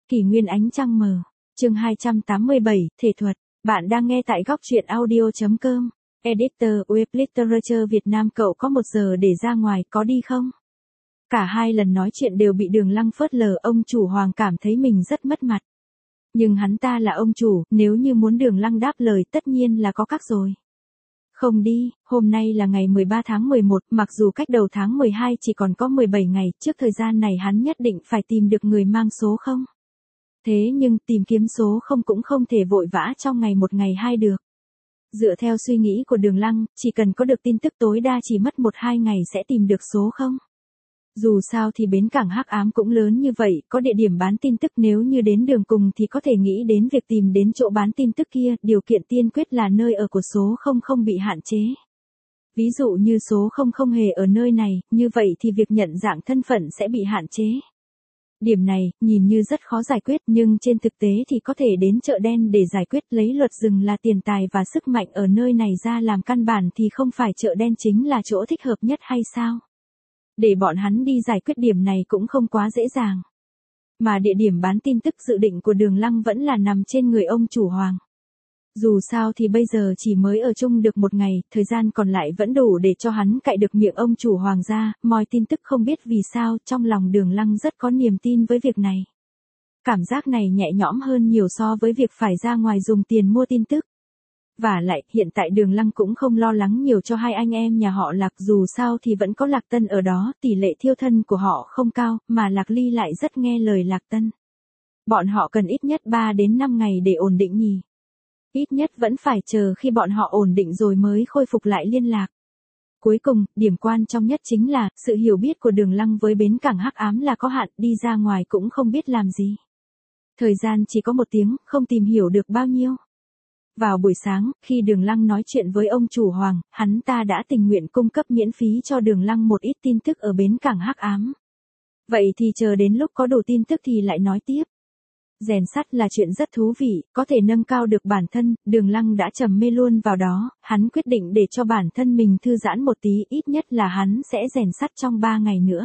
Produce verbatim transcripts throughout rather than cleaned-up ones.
Kỷ nguyên ánh trăng mờ. Chương hai trăm tám mươi bảy, thể thuật. Bạn đang nghe tại góc truyện audio chấm com. Editor Web Literature Việt Nam, cậu có một giờ để ra ngoài, có đi không? Cả hai lần nói chuyện đều bị Đường Lăng phớt lờ, ông chủ Hoàng cảm thấy mình rất mất mặt. Nhưng hắn ta là ông chủ, nếu như muốn Đường Lăng đáp lời tất nhiên là có cách rồi. Không đi, hôm nay là ngày mười ba tháng mười một, mặc dù cách đầu tháng mười hai chỉ còn có mười bảy ngày, trước thời gian này hắn nhất định phải tìm được người mang số không. Thế nhưng tìm kiếm số không cũng không thể vội vã trong ngày một ngày hai được. Dựa theo suy nghĩ của Đường Lăng, chỉ cần có được tin tức tối đa chỉ mất một hai ngày sẽ tìm được số không. Dù sao thì bến cảng hắc ám cũng lớn như vậy, có địa điểm bán tin tức, nếu như đến đường cùng thì có thể nghĩ đến việc tìm đến chỗ bán tin tức kia, điều kiện tiên quyết là nơi ở của số không không bị hạn chế. Ví dụ như số không không hề ở nơi này, như vậy thì việc nhận dạng thân phận sẽ bị hạn chế. Điểm này, nhìn như rất khó giải quyết, nhưng trên thực tế thì có thể đến chợ đen để giải quyết, lấy luật rừng là tiền tài và sức mạnh ở nơi này ra làm căn bản thì không phải chợ đen chính là chỗ thích hợp nhất hay sao? Để bọn hắn đi giải quyết điểm này cũng không quá dễ dàng. Mà địa điểm bán tin tức dự định của Đường Lăng vẫn là nằm trên người ông chủ Hoàng. Dù sao thì bây giờ chỉ mới ở chung được một ngày, thời gian còn lại vẫn đủ để cho hắn cạy được miệng ông chủ Hoàng ra, moi tin tức. Không biết vì sao, trong lòng Đường Lăng rất có niềm tin với việc này. Cảm giác này nhẹ nhõm hơn nhiều so với việc phải ra ngoài dùng tiền mua tin tức. Và lại, hiện tại Đường Lăng cũng không lo lắng nhiều cho hai anh em nhà họ Lạc, dù sao thì vẫn có Lạc Tân ở đó, tỷ lệ thiêu thân của họ không cao, mà Lạc Ly lại rất nghe lời Lạc Tân. Bọn họ cần ít nhất ba đến năm ngày để ổn định nhỉ. Ít nhất vẫn phải chờ khi bọn họ ổn định rồi mới khôi phục lại liên lạc. Cuối cùng, điểm quan trọng nhất chính là, sự hiểu biết của Đường Lăng với bến cảng hắc ám là có hạn, đi ra ngoài cũng không biết làm gì. Thời gian chỉ có một tiếng, không tìm hiểu được bao nhiêu. Vào buổi sáng, khi Đường Lăng nói chuyện với ông chủ Hoàng, hắn ta đã tình nguyện cung cấp miễn phí cho Đường Lăng một ít tin tức ở bến cảng hắc ám. Vậy thì chờ đến lúc có đủ tin tức thì lại nói tiếp. Rèn sắt là chuyện rất thú vị, có thể nâng cao được bản thân, Đường Lăng đã trầm mê luôn vào đó, hắn quyết định để cho bản thân mình thư giãn một tí, ít nhất là hắn sẽ rèn sắt trong ba ngày nữa.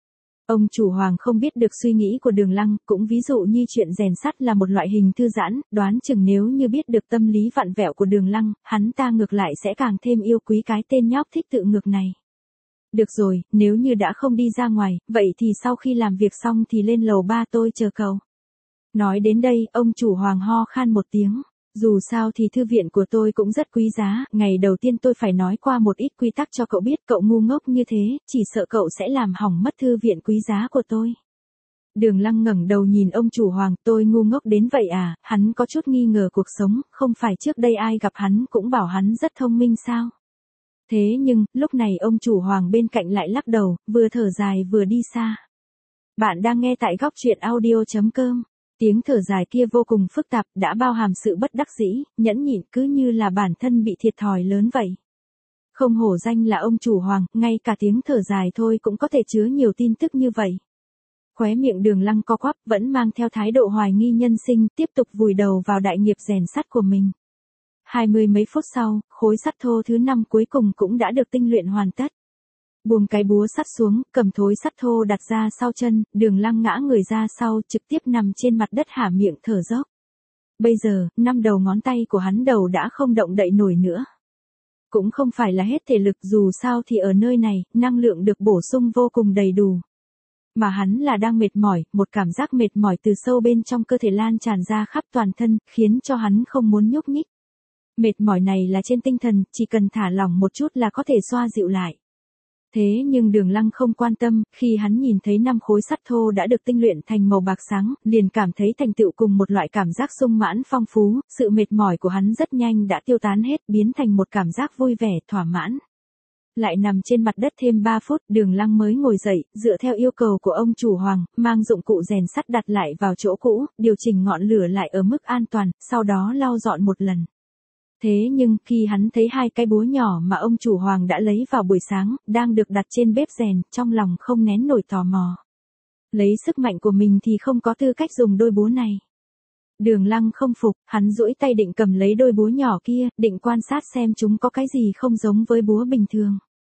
Ông chủ Hoàng không biết được suy nghĩ của Đường Lăng, cũng ví dụ như chuyện rèn sắt là một loại hình thư giãn, đoán chừng nếu như biết được tâm lý vặn vẹo của Đường Lăng, hắn ta ngược lại sẽ càng thêm yêu quý cái tên nhóc thích tự ngược này. Được rồi, nếu như đã không đi ra ngoài, vậy thì sau khi làm việc xong thì lên lầu ba tôi chờ cậu. Nói đến đây, ông chủ Hoàng ho khan một tiếng. Dù sao thì thư viện của tôi cũng rất quý giá, ngày đầu tiên tôi phải nói qua một ít quy tắc cho cậu biết, cậu ngu ngốc như thế, chỉ sợ cậu sẽ làm hỏng mất thư viện quý giá của tôi. Đường Lăng ngẩng đầu nhìn ông chủ Hoàng, tôi ngu ngốc đến vậy à, hắn có chút nghi ngờ cuộc sống, không phải trước đây ai gặp hắn cũng bảo hắn rất thông minh sao. Thế nhưng, lúc này ông chủ Hoàng bên cạnh lại lắc đầu, vừa thở dài vừa đi xa. Bạn đang nghe tại góc truyện audio chấm com. Tiếng thở dài kia vô cùng phức tạp, đã bao hàm sự bất đắc dĩ, nhẫn nhịn, cứ như là bản thân bị thiệt thòi lớn vậy. Không hổ danh là ông chủ Hoàng, ngay cả tiếng thở dài thôi cũng có thể chứa nhiều tin tức như vậy. Khóe miệng Đường Lăng co quắp, vẫn mang theo thái độ hoài nghi nhân sinh, tiếp tục vùi đầu vào đại nghiệp rèn sắt của mình. Hai mươi mấy phút sau, khối sắt thô thứ năm cuối cùng cũng đã được tinh luyện hoàn tất. Buông cái búa sắt xuống, cầm thối sắt thô đặt ra sau chân, Đường Lăng ngã người ra sau, trực tiếp nằm trên mặt đất há miệng thở dốc. Bây giờ, năm đầu ngón tay của hắn đầu đã không động đậy nổi nữa. Cũng không phải là hết thể lực, dù sao thì ở nơi này, năng lượng được bổ sung vô cùng đầy đủ. Mà hắn là đang mệt mỏi, một cảm giác mệt mỏi từ sâu bên trong cơ thể lan tràn ra khắp toàn thân, khiến cho hắn không muốn nhúc nhích. Mệt mỏi này là trên tinh thần, chỉ cần thả lỏng một chút là có thể xoa dịu lại. Thế nhưng Đường Lăng không quan tâm, khi hắn nhìn thấy năm khối sắt thô đã được tinh luyện thành màu bạc sáng, liền cảm thấy thành tựu cùng một loại cảm giác sung mãn phong phú, sự mệt mỏi của hắn rất nhanh đã tiêu tán hết, biến thành một cảm giác vui vẻ, thỏa mãn. Lại nằm trên mặt đất thêm ba phút, Đường Lăng mới ngồi dậy, dựa theo yêu cầu của ông chủ Hoàng, mang dụng cụ rèn sắt đặt lại vào chỗ cũ, điều chỉnh ngọn lửa lại ở mức an toàn, sau đó lau dọn một lần. Thế nhưng, khi hắn thấy hai cái búa nhỏ mà ông chủ Hoàng đã lấy vào buổi sáng, đang được đặt trên bếp rèn, trong lòng không nén nổi tò mò. Lấy sức mạnh của mình thì không có tư cách dùng đôi búa này. Đường Lăng không phục, hắn duỗi tay định cầm lấy đôi búa nhỏ kia, định quan sát xem chúng có cái gì không giống với búa bình thường.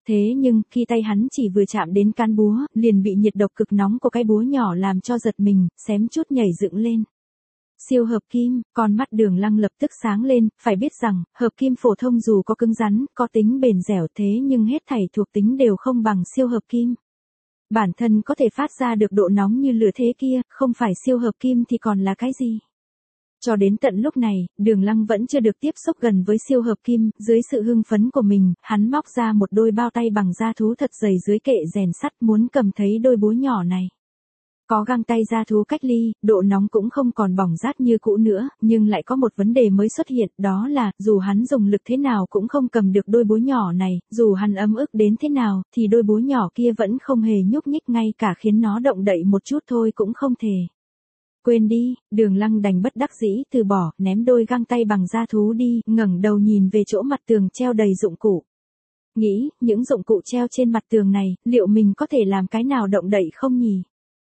Thế nhưng, khi tay hắn chỉ vừa chạm đến can búa, liền bị nhiệt độc cực nóng của cái búa nhỏ làm cho giật mình, xém chút nhảy dựng lên. Siêu hợp kim, con mắt Đường Lăng lập tức sáng lên, phải biết rằng, hợp kim phổ thông dù có cứng rắn, có tính bền dẻo thế nhưng hết thảy thuộc tính đều không bằng siêu hợp kim. Bản thân có thể phát ra được độ nóng như lửa thế kia, không phải siêu hợp kim thì còn là cái gì? Cho đến tận lúc này, Đường Lăng vẫn chưa được tiếp xúc gần với siêu hợp kim, dưới sự hưng phấn của mình, hắn móc ra một đôi bao tay bằng da thú thật dày dưới kệ rèn sắt muốn cầm thấy đôi búa nhỏ này. Có găng tay da thú cách ly, độ nóng cũng không còn bỏng rát như cũ nữa, nhưng lại có một vấn đề mới xuất hiện, đó là, dù hắn dùng lực thế nào cũng không cầm được đôi búa nhỏ này, dù hắn ấm ức đến thế nào, thì đôi búa nhỏ kia vẫn không hề nhúc nhích, ngay cả khiến nó động đậy một chút thôi cũng không thể. Quên đi, Đường Lăng đành bất đắc dĩ từ bỏ, ném đôi găng tay bằng da thú đi, ngẩng đầu nhìn về chỗ mặt tường treo đầy dụng cụ. Nghĩ, những dụng cụ treo trên mặt tường này, liệu mình có thể làm cái nào động đậy không nhỉ?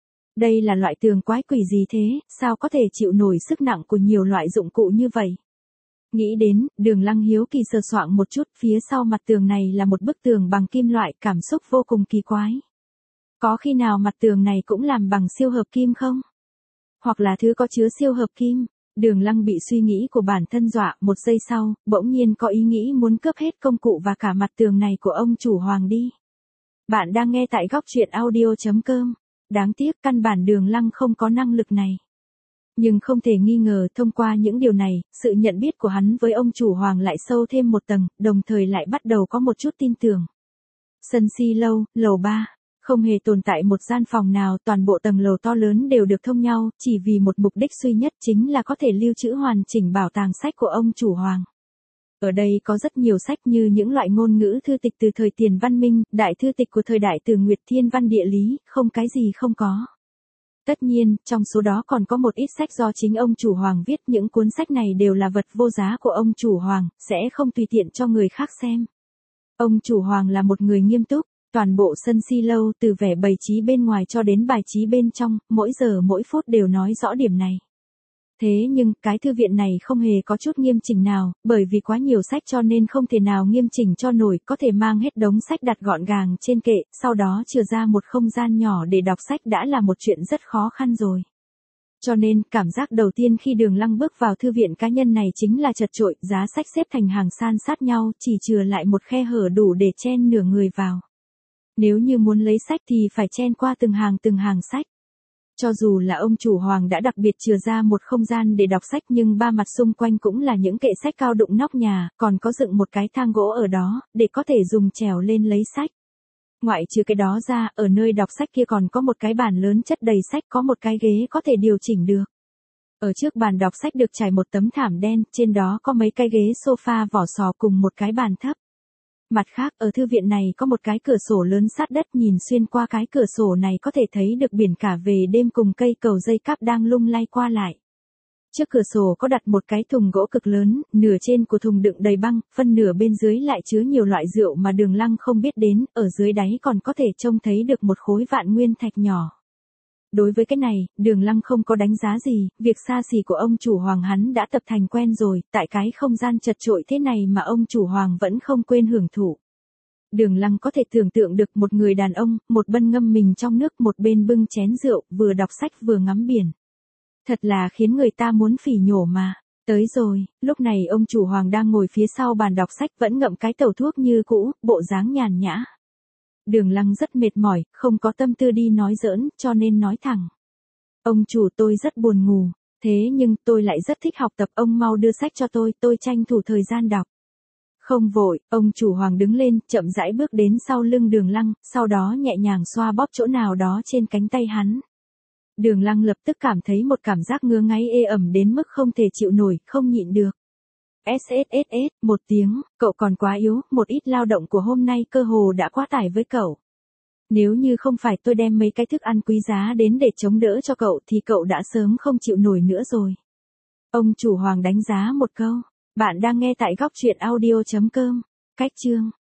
Đây là loại tường quái quỷ gì thế, sao có thể chịu nổi sức nặng của nhiều loại dụng cụ như vậy? Nghĩ đến, Đường Lăng hiếu kỳ sờ soạng một chút, phía sau mặt tường này là một bức tường bằng kim loại, cảm xúc vô cùng kỳ quái. Có khi nào mặt tường này cũng làm bằng siêu hợp kim không? Hoặc là thứ có chứa siêu hợp kim? Đường Lăng bị suy nghĩ của bản thân dọa, một giây sau, bỗng nhiên có ý nghĩ muốn cướp hết công cụ và cả mặt tường này của ông chủ Hoàng đi. Bạn đang nghe tại góc truyện audio chấm com. Đáng tiếc căn bản Đường Lăng không có năng lực này. Nhưng không thể nghi ngờ thông qua những điều này, sự nhận biết của hắn với ông chủ Hoàng lại sâu thêm một tầng, đồng thời lại bắt đầu có một chút tin tưởng. Sân si lâu, lầu ba. Không hề tồn tại một gian phòng nào, toàn bộ tầng lầu to lớn đều được thông nhau, chỉ vì một mục đích duy nhất chính là có thể lưu trữ hoàn chỉnh bảo tàng sách của ông chủ Hoàng. Ở đây có rất nhiều sách như những loại ngôn ngữ thư tịch từ thời tiền văn minh, đại thư tịch của thời đại từ Nguyệt Thiên văn địa lý, không cái gì không có. Tất nhiên, trong số đó còn có một ít sách do chính ông chủ Hoàng viết, những cuốn sách này đều là vật vô giá của ông chủ Hoàng, sẽ không tùy tiện cho người khác xem. Ông chủ Hoàng là một người nghiêm túc, toàn bộ sân si lâu từ vẻ bày trí bên ngoài cho đến bài trí bên trong, mỗi giờ mỗi phút đều nói rõ điểm này. Thế nhưng, cái thư viện này không hề có chút nghiêm chỉnh nào, bởi vì quá nhiều sách cho nên không thể nào nghiêm chỉnh cho nổi, có thể mang hết đống sách đặt gọn gàng trên kệ, sau đó chừa ra một không gian nhỏ để đọc sách đã là một chuyện rất khó khăn rồi. Cho nên, cảm giác đầu tiên khi Đường Lăng bước vào thư viện cá nhân này chính là chật chội, giá sách xếp thành hàng san sát nhau, chỉ chừa lại một khe hở đủ để chen nửa người vào. Nếu như muốn lấy sách thì phải chen qua từng hàng từng hàng sách. Cho dù là ông chủ Hoàng đã đặc biệt chừa ra một không gian để đọc sách nhưng ba mặt xung quanh cũng là những kệ sách cao đụng nóc nhà, còn có dựng một cái thang gỗ ở đó, để có thể dùng trèo lên lấy sách. Ngoại trừ cái đó ra, ở nơi đọc sách kia còn có một cái bàn lớn chất đầy sách, có một cái ghế có thể điều chỉnh được. Ở trước bàn đọc sách được trải một tấm thảm đen, trên đó có mấy cái ghế sofa vỏ sò cùng một cái bàn thấp. Mặt khác, ở thư viện này có một cái cửa sổ lớn sát đất, nhìn xuyên qua cái cửa sổ này có thể thấy được biển cả về đêm cùng cây cầu dây cáp đang lung lay qua lại. Trước cửa sổ có đặt một cái thùng gỗ cực lớn, nửa trên của thùng đựng đầy băng, phân nửa bên dưới lại chứa nhiều loại rượu mà Đường Lăng không biết đến, ở dưới đáy còn có thể trông thấy được một khối vạn nguyên thạch nhỏ. Đối với cái này, Đường Lăng không có đánh giá gì, việc xa xỉ của ông chủ Hoàng hắn đã tập thành quen rồi, tại cái không gian chật chội thế này mà ông chủ Hoàng vẫn không quên hưởng thụ. Đường Lăng có thể tưởng tượng được một người đàn ông, một bên ngâm mình trong nước, một bên bưng chén rượu, vừa đọc sách vừa ngắm biển. Thật là khiến người ta muốn phỉ nhổ mà. Tới rồi, lúc này ông chủ Hoàng đang ngồi phía sau bàn đọc sách vẫn ngậm cái tẩu thuốc như cũ, bộ dáng nhàn nhã. Đường Lăng rất mệt mỏi, không có tâm tư đi nói giỡn, cho nên nói thẳng. Ông chủ, tôi rất buồn ngủ, thế nhưng tôi lại rất thích học tập, ông mau đưa sách cho tôi, tôi tranh thủ thời gian đọc. Không vội, ông chủ Hoàng đứng lên, chậm rãi bước đến sau lưng Đường Lăng, sau đó nhẹ nhàng xoa bóp chỗ nào đó trên cánh tay hắn. Đường Lăng lập tức cảm thấy một cảm giác ngứa ngáy ê ẩm đến mức không thể chịu nổi, không nhịn được. ét ét ét ét, một tiếng, cậu còn quá yếu, một ít lao động của hôm nay cơ hồ đã quá tải với cậu. Nếu như không phải tôi đem mấy cái thức ăn quý giá đến để chống đỡ cho cậu thì cậu đã sớm không chịu nổi nữa rồi. Ông chủ Hoàng đánh giá một câu. Bạn đang nghe tại góc truyện audio chấm com. Cách chương.